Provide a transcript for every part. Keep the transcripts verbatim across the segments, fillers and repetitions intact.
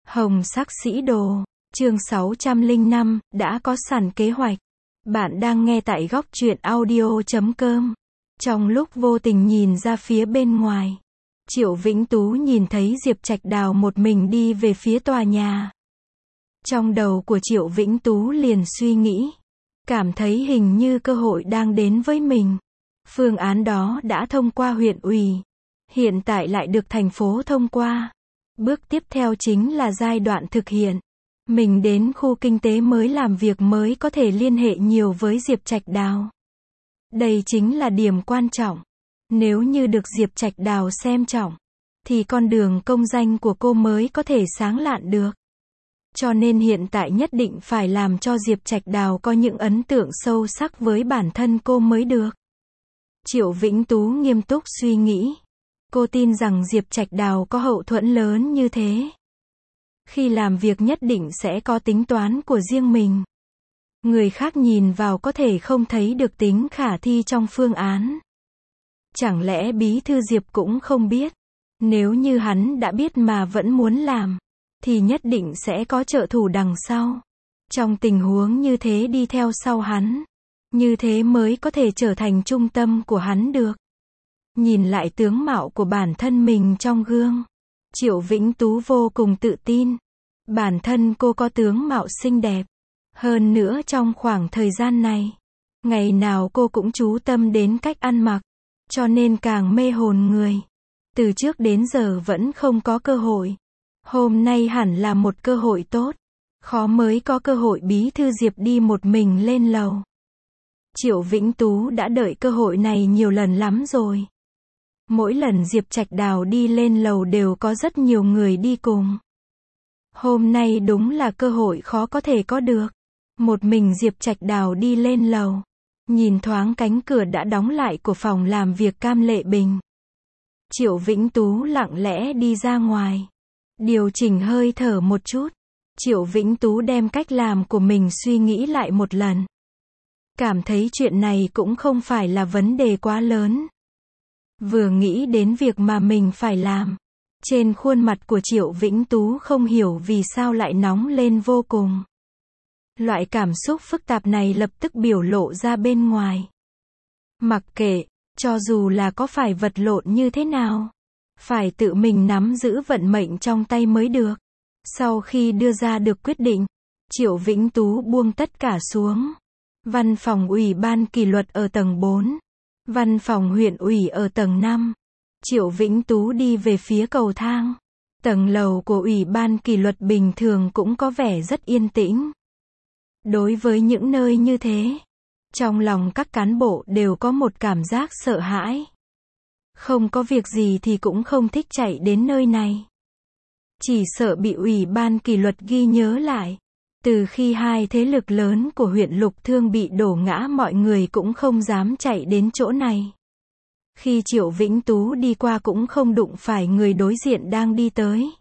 Hồng sắc sĩ đồ, chương sáu trăm lẻ năm, đã có sẵn kế hoạch. Bạn đang nghe tại góc truyện audio chấm com. Trong lúc vô tình nhìn ra phía bên ngoài, Triệu Vĩnh Tú nhìn thấy Diệp Trạch Đào một mình đi về phía tòa nhà. Trong đầu của Triệu Vĩnh Tú liền suy nghĩ, cảm thấy hình như cơ hội đang đến với mình. Phương án đó đã thông qua huyện ủy, hiện tại lại được thành phố thông qua. Bước tiếp theo chính là giai đoạn thực hiện. Mình đến khu kinh tế mới làm việc mới có thể liên hệ nhiều với Diệp Trạch Đào. Đây chính là điểm quan trọng. Nếu như được Diệp Trạch Đào xem trọng, thì con đường công danh của cô mới có thể sáng lạn được. Cho nên hiện tại nhất định phải làm cho Diệp Trạch Đào có những ấn tượng sâu sắc với bản thân cô mới được. Triệu Vĩnh Tú nghiêm túc suy nghĩ. Cô tin rằng Diệp Trạch Đào có hậu thuẫn lớn như thế. Khi làm việc nhất định sẽ có tính toán của riêng mình. Người khác nhìn vào có thể không thấy được tính khả thi trong phương án. Chẳng lẽ bí thư Diệp cũng không biết? Nếu như hắn đã biết mà vẫn muốn làm, thì nhất định sẽ có trợ thủ đằng sau. Trong tình huống như thế đi theo sau hắn, như thế mới có thể trở thành trung tâm của hắn được. Nhìn lại tướng mạo của bản thân mình trong gương, Triệu Vĩnh Tú vô cùng tự tin. Bản thân cô có tướng mạo xinh đẹp. Hơn nữa trong khoảng thời gian này, ngày nào cô cũng chú tâm đến cách ăn mặc, cho nên càng mê hồn người. Từ trước đến giờ vẫn không có cơ hội. Hôm nay hẳn là một cơ hội tốt. Khó mới có cơ hội bí thư Diệp đi một mình lên lầu. Triệu Vĩnh Tú đã đợi cơ hội này nhiều lần lắm rồi. Mỗi lần Diệp Trạch Đào đi lên lầu đều có rất nhiều người đi cùng. Hôm nay đúng là cơ hội khó có thể có được. Một mình Diệp Trạch Đào đi lên lầu, nhìn thoáng cánh cửa đã đóng lại của phòng làm việc Cam Lệ Bình. Triệu Vĩnh Tú lặng lẽ đi ra ngoài, điều chỉnh hơi thở một chút. Triệu Vĩnh Tú đem cách làm của mình suy nghĩ lại một lần. Cảm thấy chuyện này cũng không phải là vấn đề quá lớn. Vừa nghĩ đến việc mà mình phải làm, trên khuôn mặt của Triệu Vĩnh Tú không hiểu vì sao lại nóng lên vô cùng. Loại cảm xúc phức tạp này lập tức biểu lộ ra bên ngoài. Mặc kệ, cho dù là có phải vật lộn như thế nào, phải tự mình nắm giữ vận mệnh trong tay mới được. Sau khi đưa ra được quyết định, Triệu Vĩnh Tú buông tất cả xuống. Văn phòng ủy ban kỷ luật ở tầng bốn, văn phòng huyện ủy ở tầng năm. Triệu Vĩnh Tú đi về phía cầu thang. Tầng lầu của ủy ban kỷ luật bình thường cũng có vẻ rất yên tĩnh. Đối với những nơi như thế, trong lòng các cán bộ đều có một cảm giác sợ hãi. Không có việc gì thì cũng không thích chạy đến nơi này. Chỉ sợ bị ủy ban kỷ luật ghi nhớ lại. Từ khi hai thế lực lớn của huyện Lục Thương bị đổ ngã, mọi người cũng không dám chạy đến chỗ này. Khi Triệu Vĩnh Tú đi qua cũng không đụng phải người đối diện đang đi tới.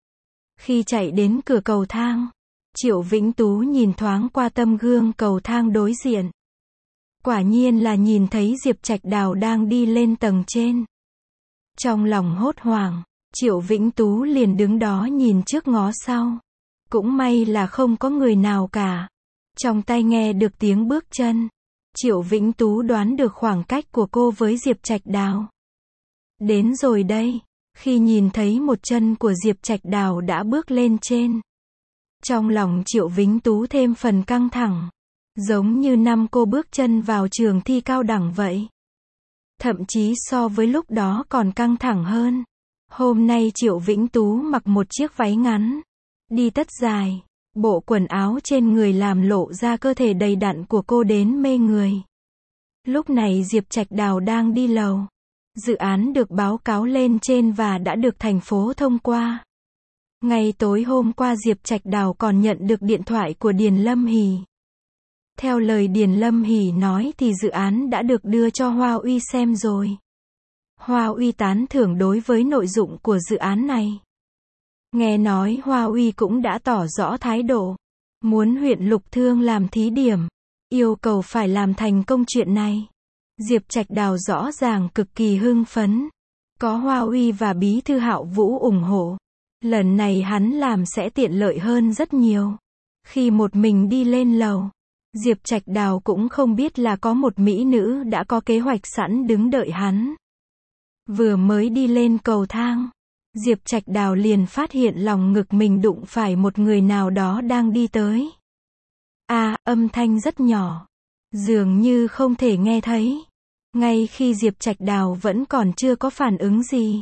Khi chạy đến cửa cầu thang, Triệu Vĩnh Tú nhìn thoáng qua tấm gương cầu thang đối diện. Quả nhiên là nhìn thấy Diệp Trạch Đào đang đi lên tầng trên. Trong lòng hốt hoảng, Triệu Vĩnh Tú liền đứng đó nhìn trước ngó sau. Cũng may là không có người nào cả. Trong tai nghe được tiếng bước chân. Triệu Vĩnh Tú đoán được khoảng cách của cô với Diệp Trạch Đào. Đến rồi đây. Khi nhìn thấy một chân của Diệp Trạch Đào đã bước lên trên, trong lòng Triệu Vĩnh Tú thêm phần căng thẳng. Giống như năm cô bước chân vào trường thi cao đẳng vậy. Thậm chí so với lúc đó còn căng thẳng hơn. Hôm nay Triệu Vĩnh Tú mặc một chiếc váy ngắn, đi tất dài. Bộ quần áo trên người làm lộ ra cơ thể đầy đặn của cô đến mê người. Lúc này Diệp Trạch Đào đang đi lầu. Dự án được báo cáo lên trên và đã được thành phố thông qua. Ngày tối hôm qua Diệp Trạch Đào còn nhận được điện thoại của Điền Lâm Hỷ. Theo lời Điền Lâm Hỷ nói thì dự án đã được đưa cho Hoa Uy xem rồi. Hoa Uy tán thưởng đối với nội dung của dự án này. Nghe nói Hoa Uy cũng đã tỏ rõ thái độ, muốn huyện Lục Thương làm thí điểm, yêu cầu phải làm thành công chuyện này. Diệp Trạch Đào rõ ràng cực kỳ hưng phấn. Có Hoa Uy và Bí thư Hạo Vũ ủng hộ, Lần này hắn làm sẽ tiện lợi hơn rất nhiều. Khi một mình đi lên lầu, Diệp Trạch Đào cũng không biết là có một mỹ nữ đã có kế hoạch sẵn đứng đợi hắn. Vừa mới đi lên cầu thang, Diệp Trạch Đào liền phát hiện lòng ngực mình đụng phải một người nào đó đang đi tới. À, âm thanh rất nhỏ, dường như không thể nghe thấy. Ngay khi Diệp Trạch Đào vẫn còn chưa có phản ứng gì,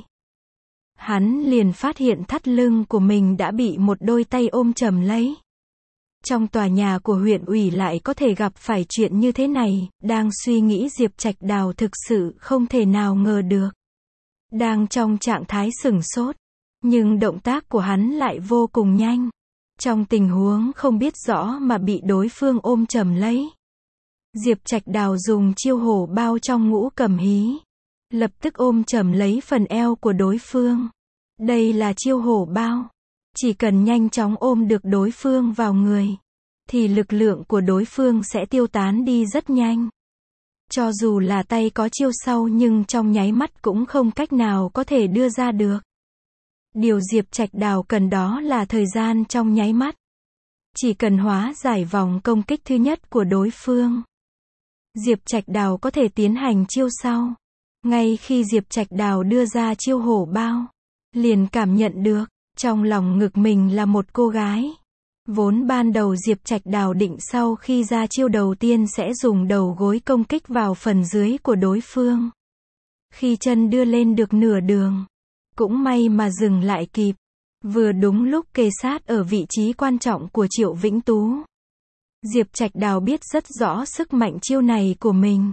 hắn liền phát hiện thắt lưng của mình đã bị một đôi tay ôm chầm lấy. Trong tòa nhà của huyện ủy lại có thể gặp phải chuyện như thế này, đang suy nghĩ Diệp Trạch Đào thực sự không thể nào ngờ được. Đang trong trạng thái sửng sốt, nhưng động tác của hắn lại vô cùng nhanh. Trong tình huống không biết rõ mà bị đối phương ôm chầm lấy, Diệp Trạch Đào dùng chiêu hổ bao trong ngũ cầm hí, lập tức ôm chầm lấy phần eo của đối phương. Đây là chiêu hổ bao. Chỉ cần nhanh chóng ôm được đối phương vào người, thì lực lượng của đối phương sẽ tiêu tán đi rất nhanh. Cho dù là tay có chiêu sau nhưng trong nháy mắt cũng không cách nào có thể đưa ra được. Điều Diệp Trạch Đào cần đó là thời gian trong nháy mắt. Chỉ cần hóa giải vòng công kích thứ nhất của đối phương, Diệp Trạch Đào có thể tiến hành chiêu sau. Ngay khi Diệp Trạch Đào đưa ra chiêu hổ bao, liền cảm nhận được, trong lòng ngực mình là một cô gái. Vốn ban đầu Diệp Trạch Đào định sau khi ra chiêu đầu tiên sẽ dùng đầu gối công kích vào phần dưới của đối phương. Khi chân đưa lên được nửa đường, cũng may mà dừng lại kịp. Vừa đúng lúc kề sát ở vị trí quan trọng của Triệu Vĩnh Tú. Diệp Trạch Đào biết rất rõ sức mạnh chiêu này của mình.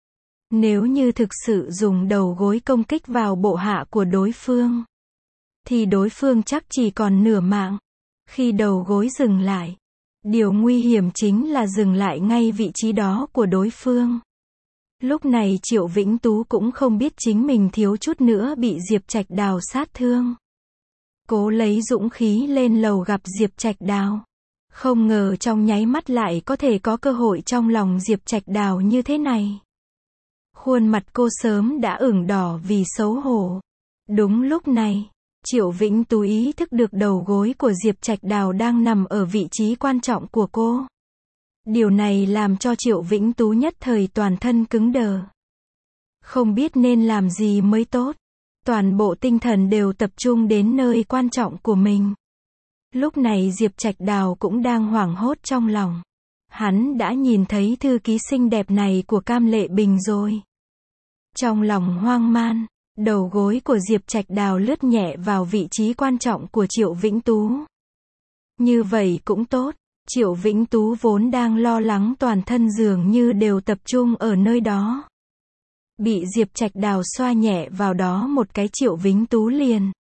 Nếu như thực sự dùng đầu gối công kích vào bộ hạ của đối phương, thì đối phương chắc chỉ còn nửa mạng. Khi đầu gối dừng lại, điều nguy hiểm chính là dừng lại ngay vị trí đó của đối phương. Lúc này Triệu Vĩnh Tú cũng không biết chính mình thiếu chút nữa bị Diệp Trạch Đào sát thương. Cố lấy dũng khí lên lầu gặp Diệp Trạch Đào. Không ngờ trong nháy mắt lại có thể có cơ hội trong lòng Diệp Trạch Đào như thế này. Khuôn mặt cô sớm đã ửng đỏ vì xấu hổ. Đúng lúc này, Triệu Vĩnh Tú ý thức được đầu gối của Diệp Trạch Đào đang nằm ở vị trí quan trọng của cô. Điều này làm cho Triệu Vĩnh Tú nhất thời toàn thân cứng đờ. Không biết nên làm gì mới tốt. Toàn bộ tinh thần đều tập trung đến nơi quan trọng của mình. Lúc này Diệp Trạch Đào cũng đang hoảng hốt trong lòng. Hắn đã nhìn thấy thư ký xinh đẹp này của Cam Lệ Bình rồi. Trong lòng hoang man, đầu gối của Diệp Trạch Đào lướt nhẹ vào vị trí quan trọng của Triệu Vĩnh Tú. Như vậy cũng tốt, Triệu Vĩnh Tú vốn đang lo lắng toàn thân dường như đều tập trung ở nơi đó. Bị Diệp Trạch Đào xoa nhẹ vào đó một cái Triệu Vĩnh Tú liền.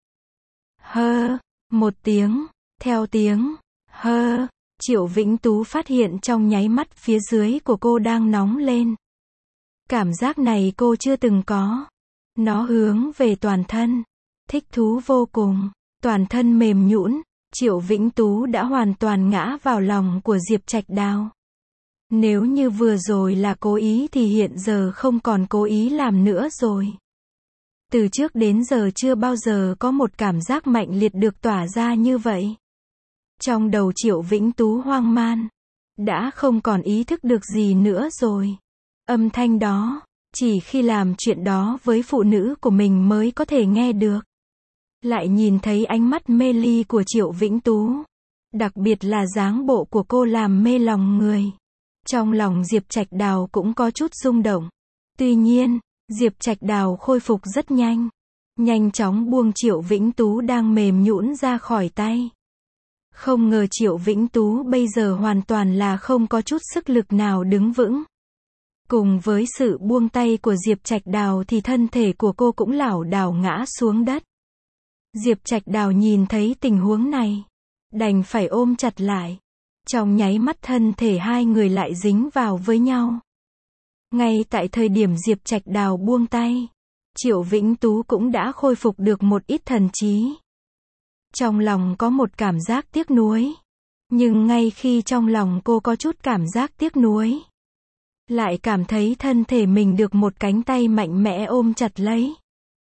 Hơ, một tiếng, theo tiếng, hơ, Triệu Vĩnh Tú phát hiện trong nháy mắt phía dưới của cô đang nóng lên. Cảm giác này cô chưa từng có. Nó hướng về toàn thân. Thích thú vô cùng. Toàn thân mềm nhũn, Triệu Vĩnh Tú đã hoàn toàn ngã vào lòng của Diệp Trạch Đào. Nếu như vừa rồi là cố ý thì hiện giờ không còn cố ý làm nữa rồi. Từ trước đến giờ chưa bao giờ có một cảm giác mạnh liệt được tỏa ra như vậy. Trong đầu Triệu Vĩnh Tú hoang man. Đã không còn ý thức được gì nữa rồi. Âm thanh đó, chỉ khi làm chuyện đó với phụ nữ của mình mới có thể nghe được. Lại nhìn thấy ánh mắt mê ly của Triệu Vĩnh Tú. Đặc biệt là dáng bộ của cô làm mê lòng người. Trong lòng Diệp Trạch Đào cũng có chút rung động. Tuy nhiên, Diệp Trạch Đào khôi phục rất nhanh. Nhanh chóng buông Triệu Vĩnh Tú đang mềm nhũn ra khỏi tay. Không ngờ Triệu Vĩnh Tú bây giờ hoàn toàn là không có chút sức lực nào đứng vững. Cùng với sự buông tay của Diệp Trạch Đào thì thân thể của cô cũng lảo đảo ngã xuống đất. Diệp Trạch Đào nhìn thấy tình huống này, đành phải ôm chặt lại. Trong nháy mắt thân thể hai người lại dính vào với nhau. Ngay tại thời điểm Diệp Trạch Đào buông tay, Triệu Vĩnh Tú cũng đã khôi phục được một ít thần trí. Trong lòng có một cảm giác tiếc nuối. Nhưng ngay khi trong lòng cô có chút cảm giác tiếc nuối, lại cảm thấy thân thể mình được một cánh tay mạnh mẽ ôm chặt lấy.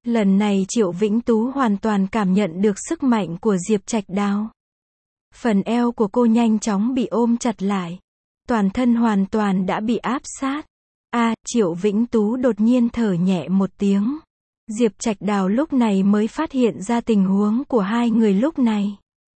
Lần này Triệu Vĩnh Tú hoàn toàn cảm nhận được sức mạnh của Diệp Trạch Đào. Phần eo của cô nhanh chóng bị ôm chặt lại. Toàn thân hoàn toàn đã bị áp sát. A, à, Triệu Vĩnh Tú đột nhiên thở nhẹ một tiếng. Diệp Trạch Đào lúc này mới phát hiện ra tình huống của hai người lúc này.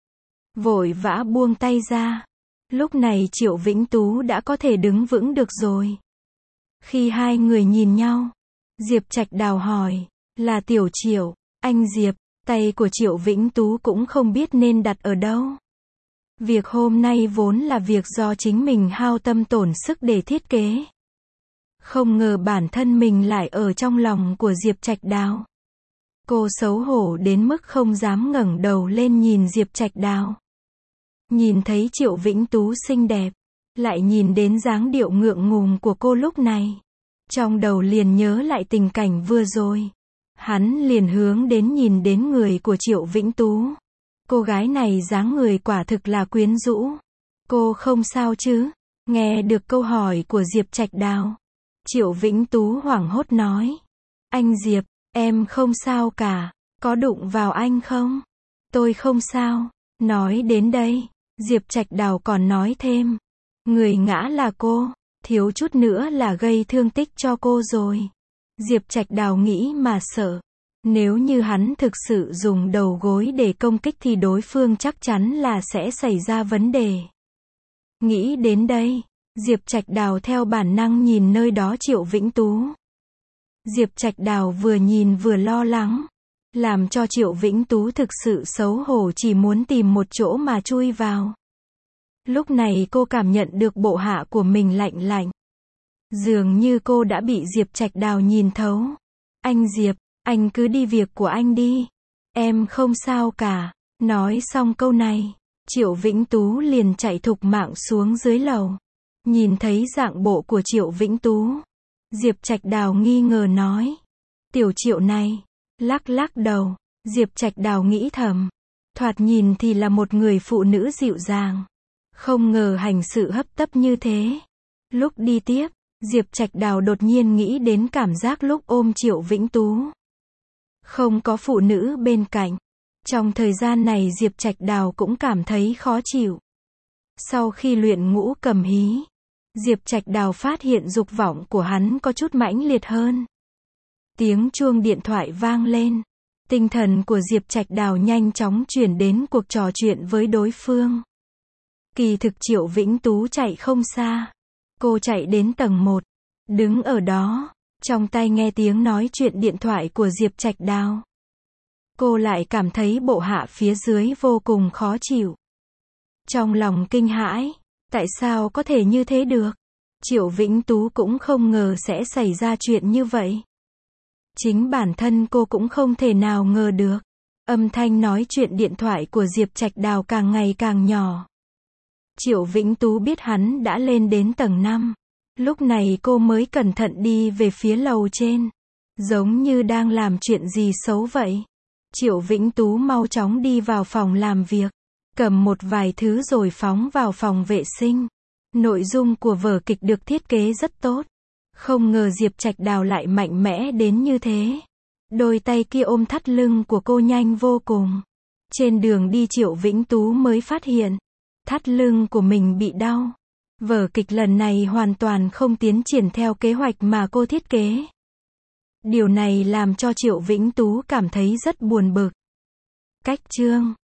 Vội vã buông tay ra. Lúc này Triệu Vĩnh Tú đã có thể đứng vững được rồi. Khi hai người nhìn nhau, Diệp Trạch Đào hỏi, là Tiểu Triệu, anh Diệp, tay của Triệu Vĩnh Tú cũng không biết nên đặt ở đâu. Việc hôm nay vốn là việc do chính mình hao tâm tổn sức để thiết kế. Không ngờ bản thân mình lại ở trong lòng của Diệp Trạch Đào. Cô xấu hổ đến mức không dám ngẩng đầu lên nhìn Diệp Trạch Đào. Nhìn thấy Triệu Vĩnh Tú xinh đẹp, lại nhìn đến dáng điệu ngượng ngùng của cô lúc này. Trong đầu liền nhớ lại tình cảnh vừa rồi. Hắn liền hướng đến nhìn đến người của Triệu Vĩnh Tú. Cô gái này dáng người quả thực là quyến rũ. Cô không sao chứ? Nghe được câu hỏi của Diệp Trạch Đào, Triệu Vĩnh Tú hoảng hốt nói. Anh Diệp, em không sao cả. Có đụng vào anh không? Tôi không sao. Nói đến đây, Diệp Trạch Đào còn nói thêm. Người ngã là cô, thiếu chút nữa là gây thương tích cho cô rồi. Diệp Trạch Đào nghĩ mà sợ. Nếu như hắn thực sự dùng đầu gối để công kích thì đối phương chắc chắn là sẽ xảy ra vấn đề. Nghĩ đến đây, Diệp Trạch Đào theo bản năng nhìn nơi đó Triệu Vĩnh Tú. Diệp Trạch Đào vừa nhìn vừa lo lắng, làm cho Triệu Vĩnh Tú thực sự xấu hổ chỉ muốn tìm một chỗ mà chui vào. Lúc này cô cảm nhận được bộ hạ của mình lạnh lạnh. Dường như cô đã bị Diệp Trạch Đào nhìn thấu. Anh Diệp, anh cứ đi việc của anh đi. Em không sao cả. Nói xong câu này, Triệu Vĩnh Tú liền chạy thục mạng xuống dưới lầu. Nhìn thấy dạng bộ của Triệu Vĩnh Tú, Diệp Trạch Đào nghi ngờ nói. Tiểu Triệu này, lắc lắc đầu, Diệp Trạch Đào nghĩ thầm. Thoạt nhìn thì là một người phụ nữ dịu dàng. Không ngờ hành sự hấp tấp như thế. Lúc đi tiếp, Diệp Trạch Đào đột nhiên nghĩ đến cảm giác lúc ôm Triệu Vĩnh Tú. Không có phụ nữ bên cạnh. Trong thời gian này Diệp Trạch Đào cũng cảm thấy khó chịu. Sau khi luyện ngũ cầm hí, Diệp Trạch Đào phát hiện dục vọng của hắn có chút mãnh liệt hơn. Tiếng chuông điện thoại vang lên. Tinh thần của Diệp Trạch Đào nhanh chóng chuyển đến cuộc trò chuyện với đối phương. Kỳ thực Triệu Vĩnh Tú chạy không xa. Cô chạy đến tầng một, đứng ở đó, trong tay nghe tiếng nói chuyện điện thoại của Diệp Trạch Đào. Cô lại cảm thấy bộ hạ phía dưới vô cùng khó chịu. Trong lòng kinh hãi, tại sao có thể như thế được? Triệu Vĩnh Tú cũng không ngờ sẽ xảy ra chuyện như vậy. Chính bản thân cô cũng không thể nào ngờ được. Âm thanh nói chuyện điện thoại của Diệp Trạch Đào càng ngày càng nhỏ. Triệu Vĩnh Tú biết hắn đã lên đến tầng năm. Lúc này cô mới cẩn thận đi về phía lầu trên. Giống như đang làm chuyện gì xấu vậy. Triệu Vĩnh Tú mau chóng đi vào phòng làm việc. Cầm một vài thứ rồi phóng vào phòng vệ sinh. Nội dung của vở kịch được thiết kế rất tốt. Không ngờ Diệp Trạch Đào lại mạnh mẽ đến như thế. Đôi tay kia ôm thắt lưng của cô nhanh vô cùng. Trên đường đi Triệu Vĩnh Tú mới phát hiện. Thắt lưng của mình bị đau. Vở kịch lần này hoàn toàn không tiến triển theo kế hoạch mà cô thiết kế. Điều này làm cho Triệu Vĩnh Tú cảm thấy rất buồn bực. Cách chương